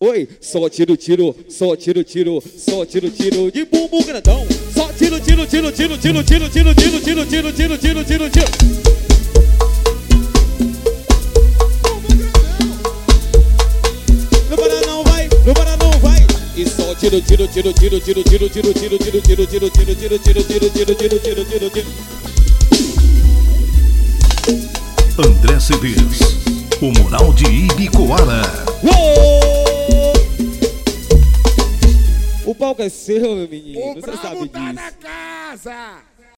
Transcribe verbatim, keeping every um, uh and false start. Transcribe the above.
Oi, só tiro, tiro, só tiro, tiro, só tiro, tiro de bumbum grandão. Só tiro, tiro, tiro, tiro, tiro, tiro, tiro, tiro, tiro, tiro, tiro, tiro, tiro, tiro. Não para não vai, não para não vai. E só tiro, tiro, tiro, tiro, tiro, tiro, tiro, tiro, tiro, tiro, tiro, tiro, tiro, tiro, tiro, tiro, tiro, tiro, tiro, tiro. André Cedês, o Moral de Ibicoara. O palco é seu, meu menino. O Você brabo sabe tá disso. na casa.